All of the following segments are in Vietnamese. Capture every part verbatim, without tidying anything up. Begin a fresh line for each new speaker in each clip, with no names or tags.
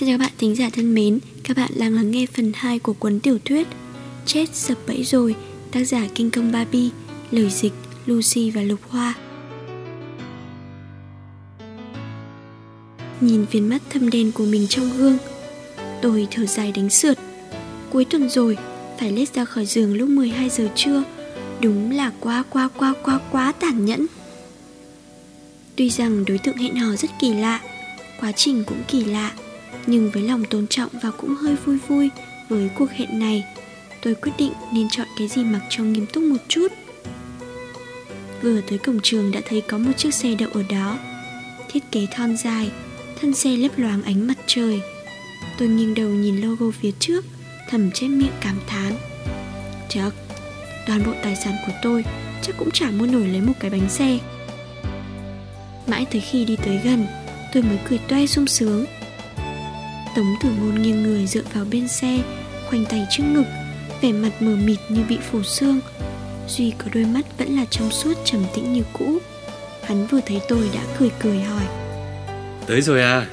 Xin chào các bạn thính giả thân mến, các bạn đang lắng nghe phần hai của cuốn tiểu thuyết Chết sập bẫy rồi, tác giả Kinh Công Barbie, lời dịch Lucy và Lục Hoa. Nhìn viền mắt thâm đen của mình trong gương, tôi thở dài đánh sượt. Cuối tuần rồi, phải lết ra khỏi giường lúc mười hai giờ trưa, đúng là quá quá quá quá quá tàn nhẫn. Tuy rằng đối tượng hẹn hò rất kỳ lạ, quá trình cũng kỳ lạ, nhưng với lòng tôn trọng và cũng hơi vui vui với cuộc hẹn này, tôi quyết định nên chọn cái gì mặc cho nghiêm túc một chút. Vừa tới cổng trường đã thấy có một chiếc xe đậu ở đó, thiết kế thon dài, thân xe lấp loáng ánh mặt trời. Tôi nghiêng đầu nhìn logo phía trước, thầm chép miệng cảm thán. Chắc, toàn bộ tài sản của tôi chắc cũng chả mua nổi lấy một cái bánh xe. Mãi tới khi đi tới gần, tôi mới cười toe sung sướng. Tống Tử Ngôn nghiêng người dựa vào bên xe, khoanh tay trước ngực, vẻ mặt mờ mịt như bị phủ xương. Duy có đôi mắt vẫn là trong suốt trầm tĩnh như cũ. Hắn vừa thấy tôi đã cười cười hỏi:
Tới rồi à?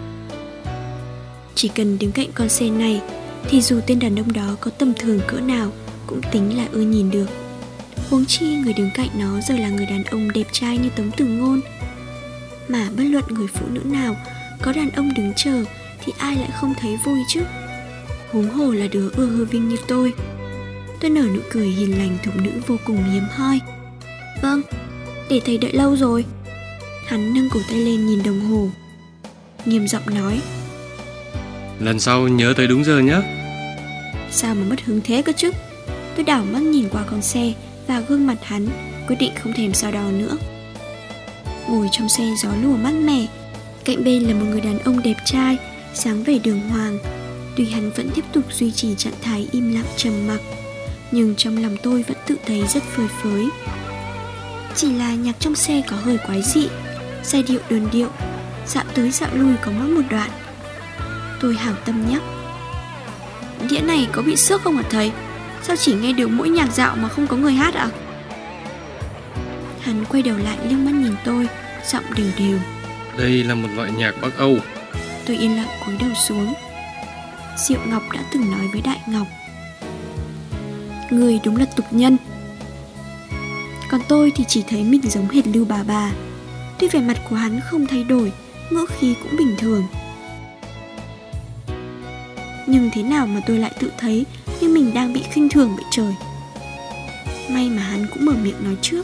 Chỉ cần đứng cạnh con xe này thì dù tên đàn ông đó có tầm thường cỡ nào cũng tính là ưa nhìn được. Huống chi người đứng cạnh nó giờ là người đàn ông đẹp trai như Tống Tử Ngôn. Mà bất luận người phụ nữ nào có đàn ông đứng chờ thì ai lại không thấy vui chứ. Huống hồ là đứa ưa hư vinh như tôi. Tôi nở nụ cười hiền lành thục nữ vô cùng hiếm hoi. Vâng, để thầy đợi lâu rồi. Hắn nâng cổ tay lên nhìn đồng hồ, nghiêm giọng nói:
Lần sau nhớ tới đúng giờ nhé.
Sao mà mất hứng thế cơ chứ? Tôi đảo mắt nhìn qua con xe và gương mặt hắn, quyết định không thèm so đo nữa. Ngồi trong xe gió lùa mát mẻ, cạnh bên là một người đàn ông đẹp trai, dáng vẻ đường hoàng. Tuy hắn vẫn tiếp tục duy trì trạng thái im lặng trầm mặc, nhưng trong lòng tôi vẫn tự thấy rất phơi phới. Chỉ là nhạc trong xe có hơi quái dị, giai điệu đơn điệu, dạo tới dạo lui có mỗi một đoạn. Tôi hảo tâm nhắc: Đĩa này có bị xước không hả thầy? Sao chỉ nghe được mỗi nhạc dạo mà không có người hát ạ? Hắn quay đầu lại liếc mắt nhìn tôi, giọng đều đều:
Đây là một loại nhạc Bắc Âu.
Tôi yên lặng cúi đầu xuống. Diệu Ngọc đã từng nói với Đại Ngọc: Người đúng là tục nhân. Còn tôi thì chỉ thấy mình giống hệt Lưu Bà Bà. Tuy vẻ mặt của hắn không thay đổi, ngữ khí cũng bình thường, nhưng thế nào mà tôi lại tự thấy như mình đang bị khinh thường vậy trời. May mà hắn cũng mở miệng nói trước: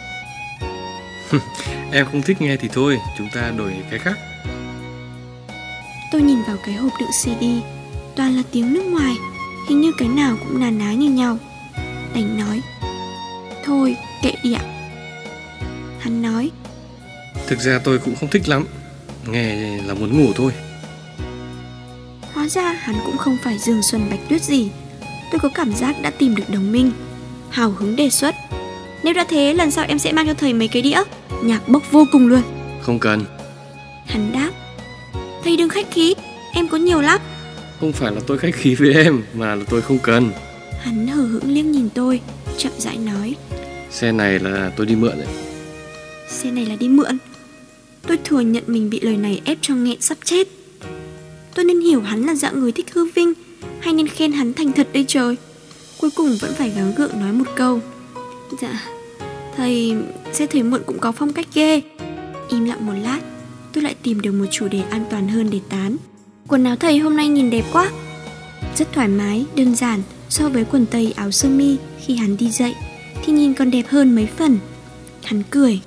Em không thích nghe thì thôi, chúng ta đổi cái khác.
Tôi nhìn vào cái hộp đựng xê đê, toàn là tiếng nước ngoài, hình như cái nào cũng na ná như nhau. Đành nói: Thôi, kệ đi ạ. Hắn nói:
Thực ra tôi cũng không thích lắm, nghe là muốn ngủ thôi.
Hóa ra hắn cũng không phải Dương Xuân Bạch Tuyết gì. Tôi có cảm giác đã tìm được đồng minh, hào hứng đề xuất: Nếu đã thế, lần sau em sẽ mang cho thầy mấy cái đĩa, nhạc bốc vô cùng luôn.
Không cần.
Hắn đáp: Thầy đừng khách khí, em có nhiều lắm.
Không phải là tôi khách khí với em, mà là tôi không cần.
Hắn hờ hững liếc nhìn tôi, chậm rãi nói:
Xe này là tôi đi mượn đấy.
Xe này là đi mượn? Tôi thừa nhận mình bị lời này ép cho nghẹn sắp chết. Tôi nên hiểu hắn là dạng người thích hư vinh, hay nên khen hắn thành thật đây trời? Cuối cùng vẫn phải gắng gượng nói một câu: Dạ, thầy, xe thầy mượn cũng có phong cách ghê. Im lặng một lát, tôi lại tìm được một chủ đề an toàn hơn để tán: Quần áo thầy hôm nay nhìn đẹp quá. Rất thoải mái, đơn giản. So với quần tây áo sơ mi khi hắn đi dạy thì nhìn còn đẹp hơn mấy phần. Hắn cười: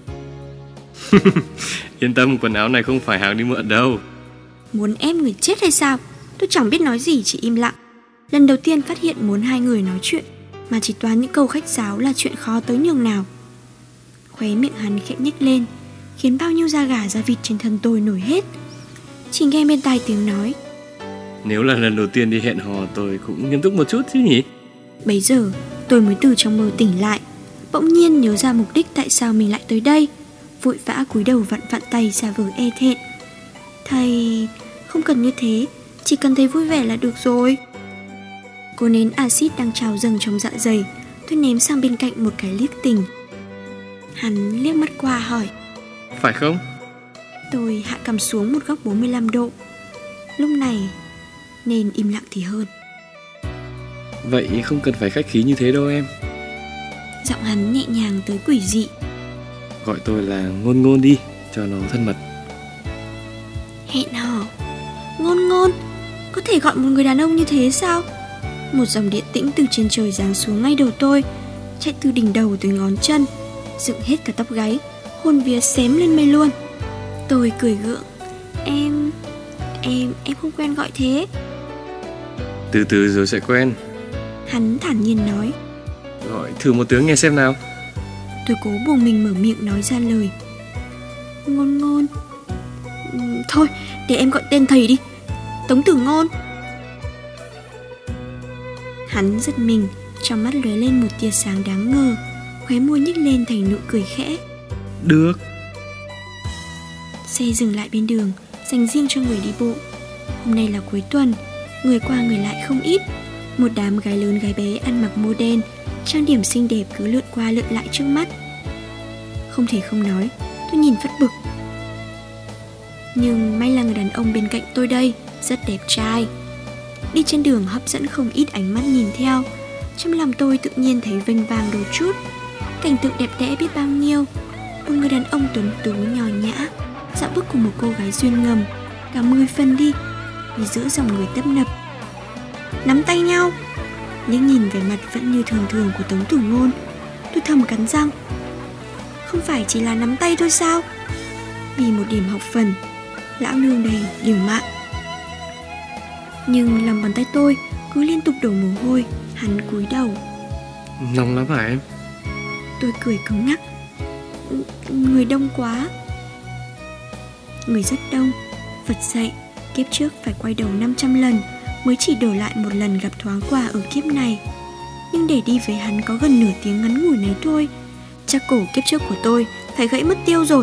Yên tâm, quần áo này không phải hàng đi mượn đâu.
Muốn ép người chết hay sao? Tôi chẳng biết nói gì, chỉ im lặng. Lần đầu tiên phát hiện muốn hai người nói chuyện mà chỉ toàn những câu khách sáo là chuyện khó tới nhường nào. Khóe miệng hắn khẽ nhếch lên, khiến bao nhiêu da gà da vịt trên thân tôi nổi hết. Chỉ nghe bên tai tiếng nói:
Nếu là lần đầu tiên đi hẹn hò, tôi cũng nghiêm túc một chút chứ nhỉ?
Bấy giờ tôi mới từ trong mơ tỉnh lại, bỗng nhiên nhớ ra mục đích tại sao mình lại tới đây. Vội vã cúi đầu vặn vặn tay ra vờ e thẹn: Thầy, không cần như thế, chỉ cần thầy vui vẻ là được rồi. Cô nến axit đang trào dâng trong dạ dày, tôi ném sang bên cạnh một cái liếc tình. Hắn liếc mắt qua hỏi:
Phải không?
Tôi hạ cằm xuống một góc bốn mươi lăm độ. lúc này nên im lặng thì hơn.
Vậy không cần phải khách khí như thế đâu em.
Giọng hắn nhẹ nhàng tới quỷ dị.
Gọi tôi là Ngôn Ngôn đi, cho nó thân mật.
Hẹn hò? Ngôn Ngôn? Có thể gọi một người đàn ông như thế sao? Một dòng điện tĩnh từ trên trời giáng xuống ngay đầu tôi, chạy từ đỉnh đầu tới ngón chân, dựng hết cả tóc gáy, hồn vía xém lên mây luôn. Tôi cười gượng. Em... em... em không quen gọi thế.
Từ từ rồi sẽ quen.
Hắn thản nhiên nói.
Gọi thử một tiếng nghe xem nào.
Tôi cố buộc mình mở miệng nói ra lời. Ngôn Ngôn. Ừ, thôi để em gọi tên thầy đi, Tống Tử Ngôn. Hắn giật mình, trong mắt lóe lên một tia sáng đáng ngờ, khóe môi nhếch lên thành nụ cười khẽ.
Được.
Xe dừng lại bên đường, dành riêng cho người đi bộ. Hôm nay là cuối tuần, người qua người lại không ít. Một đám gái lớn gái bé ăn mặc mô đen, trang điểm xinh đẹp cứ lượn qua lượn lại trước mắt. Không thể không nói, tôi nhìn phát bực. Nhưng may là người đàn ông bên cạnh tôi đây rất đẹp trai. Đi trên đường hấp dẫn không ít ánh mắt nhìn theo. Trong lòng tôi tự nhiên thấy vênh vang đôi chút. Cảnh tượng đẹp đẽ biết bao nhiêu. Một người đàn ông tuấn tú nho nhã dạo bước cùng một cô gái duyên ngầm, cả mười phần đi, đi giữa dòng người tấp nập. Nắm tay nhau. Nhưng nhìn vẻ mặt vẫn như thường thường của Tống Tử Ngôn, tôi thầm cắn răng. Không phải chỉ là nắm tay thôi sao? Vì một điểm học phần, lão nương đây liều mạng. Nhưng lòng bàn tay tôi cứ liên tục đổ mồ hôi. Hắn cúi đầu.
Nóng lắm hả em?
Tôi cười cứng ngắc. Người đông quá. Người rất đông. Phật dạy kiếp trước phải quay đầu năm trăm lần mới chỉ đổ lại một lần gặp thoáng qua ở kiếp này. Nhưng để đi với hắn có gần nửa tiếng ngắn ngủi này thôi, chắc cổ kiếp trước của tôi phải gãy mất tiêu rồi.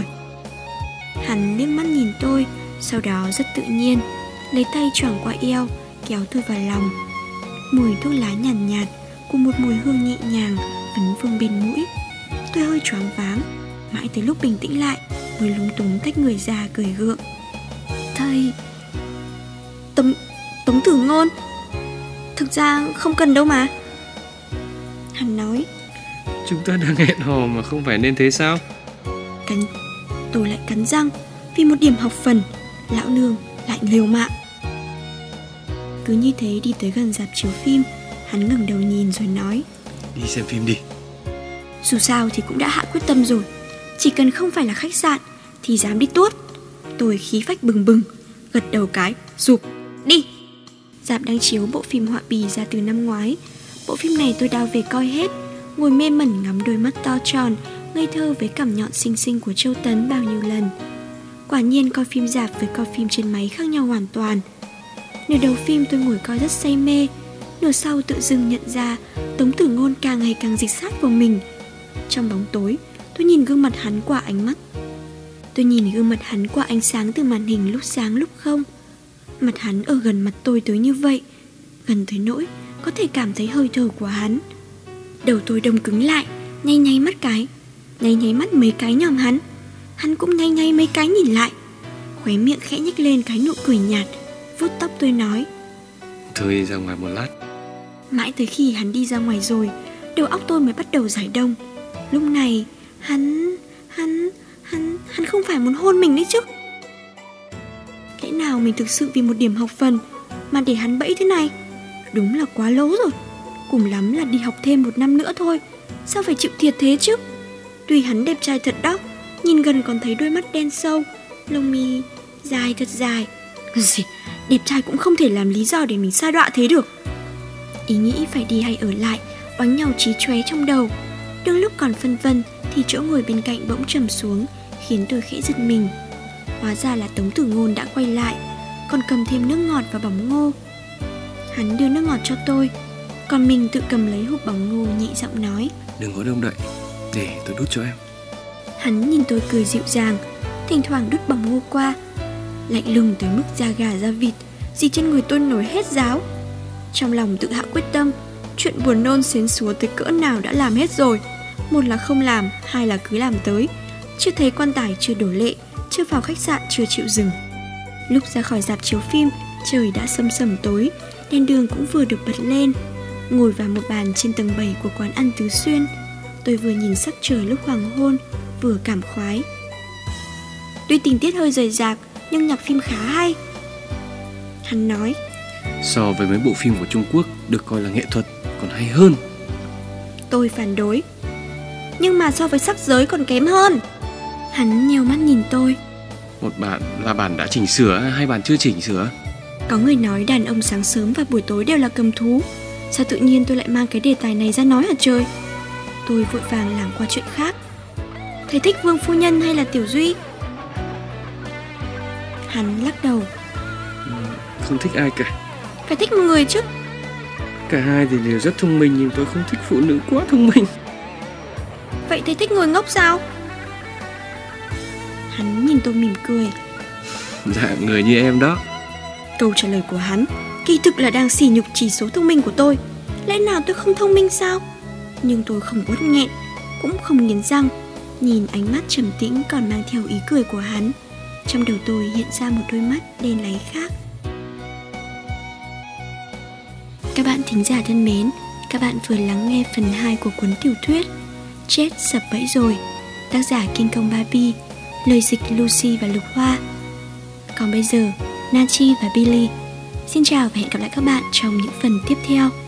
Hắn liếc mắt nhìn tôi, sau đó rất tự nhiên lấy tay choàng qua eo, kéo tôi vào lòng. Mùi thuốc lá nhàn nhạt, nhạt cùng một mùi hương nhẹ nhàng vấn vương bên mũi. Tôi hơi choáng váng, mãi tới lúc bình tĩnh lại mới lúng túng tách người ra cười gượng. Thầy... Tống... Tống Tử Ngôn. Thực ra không cần đâu mà. Hắn nói.
Chúng ta đang hẹn hò mà không phải nên thế sao?
Cắn... Tôi lại cắn răng. Vì một điểm học phần, lão nương lại liều mạng. Cứ như thế đi tới gần rạp chiếu phim. Hắn ngẩng đầu nhìn rồi nói.
Đi xem phim đi.
Dù sao thì cũng đã hạ quyết tâm rồi. Chỉ cần không phải là khách sạn thì dám đi tuốt. Tôi khí phách bừng bừng, gật đầu cái, rụp, đi. Rạp đang chiếu bộ phim Họa Bì ra từ năm ngoái. Bộ phim này tôi đào về coi hết, ngồi mê mẩn ngắm đôi mắt to tròn ngây thơ với cằm nhọn xinh xinh của Châu Tấn bao nhiêu lần. Quả nhiên coi phim rạp với coi phim trên máy khác nhau hoàn toàn. Nửa đầu phim tôi ngồi coi rất say mê, nửa sau tự dưng nhận ra Tống Tử Ngôn càng ngày càng dịch sát vào mình. Trong bóng tối, tôi nhìn gương mặt hắn qua ánh mắt. Tôi nhìn gương mặt hắn qua ánh sáng từ màn hình lúc sáng lúc không. Mặt hắn ở gần mặt tôi tới như vậy, gần tới nỗi có thể cảm thấy hơi thở của hắn. Đầu tôi đông cứng lại, nháy nháy mắt cái, nháy nháy mắt mấy cái nhòm hắn. Hắn cũng nháy nháy mấy cái nhìn lại, khóe miệng khẽ nhếch lên cái nụ cười nhạt, vuốt tóc tôi nói.
Thôi ra ngoài một lát.
Mãi tới khi hắn đi ra ngoài rồi, đầu óc tôi mới bắt đầu giải đông. Lúc này, hắn, hắn, hắn, hắn không phải muốn hôn mình đấy chứ. Lẽ nào mình thực sự vì một điểm học phần mà để hắn bẫy thế này? Đúng là quá lố rồi. Cùng lắm là đi học thêm một năm nữa thôi, sao phải chịu thiệt thế chứ? Tuy hắn đẹp trai thật đó, nhìn gần còn thấy đôi mắt đen sâu, lông mi dài thật dài. Gì, đẹp trai cũng không thể làm lý do để mình sa đọa thế được. Ý nghĩ phải đi hay ở lại oánh nhau trí chóe trong đầu. Đương lúc còn phân vân thì chỗ ngồi bên cạnh bỗng trầm xuống, khiến tôi khẽ giật mình. Hóa ra là Tống Tử Ngôn đã quay lại, còn cầm thêm nước ngọt và bóng ngô. Hắn đưa nước ngọt cho tôi, còn mình tự cầm lấy hộp bóng ngô, nhẹ giọng nói.
Đừng có đông đậy, để tôi đút cho em.
Hắn nhìn tôi cười dịu dàng, thỉnh thoảng đút bóng ngô qua. Lạnh lùng tới mức da gà da vịt, gì trên người tôi nổi hết ráo. Trong lòng tự hạ quyết tâm, chuyện buồn nôn xến xúa tới cỡ nào đã làm hết rồi. Một là không làm, hai là cứ làm tới. Chưa thấy quan tài chưa đổ lệ, chưa vào khách sạn chưa chịu dừng. Lúc ra khỏi rạp chiếu phim, Trời đã sầm sầm tối, đèn đường cũng vừa được bật lên. Ngồi vào một bàn trên tầng bảy của quán ăn Tứ Xuyên, tôi vừa nhìn sắc trời lúc hoàng hôn, vừa cảm khoái. Tuy tình tiết hơi rời rạc, nhưng nhạc phim khá hay. Hắn nói,
so với mấy bộ phim của Trung Quốc được coi là nghệ thuật còn hay hơn.
Tôi phản đối, nhưng mà so với sắc giới còn kém hơn. Hắn nheo mắt nhìn tôi.
Một bản là bản đã chỉnh sửa, hai bản chưa chỉnh sửa?
Có người nói đàn ông sáng sớm và buổi tối đều là cầm thú. Sao tự nhiên tôi lại mang cái đề tài này ra nói hả trời? Tôi vội vàng lảng qua chuyện khác. Thầy thích Vương Phu Nhân hay là Tiểu Duy? Hắn lắc đầu.
Không thích ai cả.
Phải thích một người chứ.
Cả hai thì đều rất thông minh, nhưng tôi không thích phụ nữ quá thông minh.
Vậy thầy thích người ngốc sao? Hắn nhìn tôi mỉm cười.
Dạ, người như em đó.
Câu trả lời của hắn kỳ thực là đang sỉ nhục chỉ số thông minh của tôi. Lẽ nào tôi không thông minh sao? Nhưng tôi không uất nghẹn, cũng không nghiến răng. Nhìn ánh mắt trầm tĩnh còn mang theo ý cười của hắn, trong đầu tôi hiện ra một đôi mắt đen láy khác. Các bạn thính giả thân mến, các bạn vừa lắng nghe phần hai của cuốn tiểu thuyết Chết sập bẫy rồi, tác giả Kinh Công Barbie, lời dịch Lucy và Lục Hoa. Còn bây giờ, Nachi và Billy xin chào và hẹn gặp lại các bạn trong những phần tiếp theo.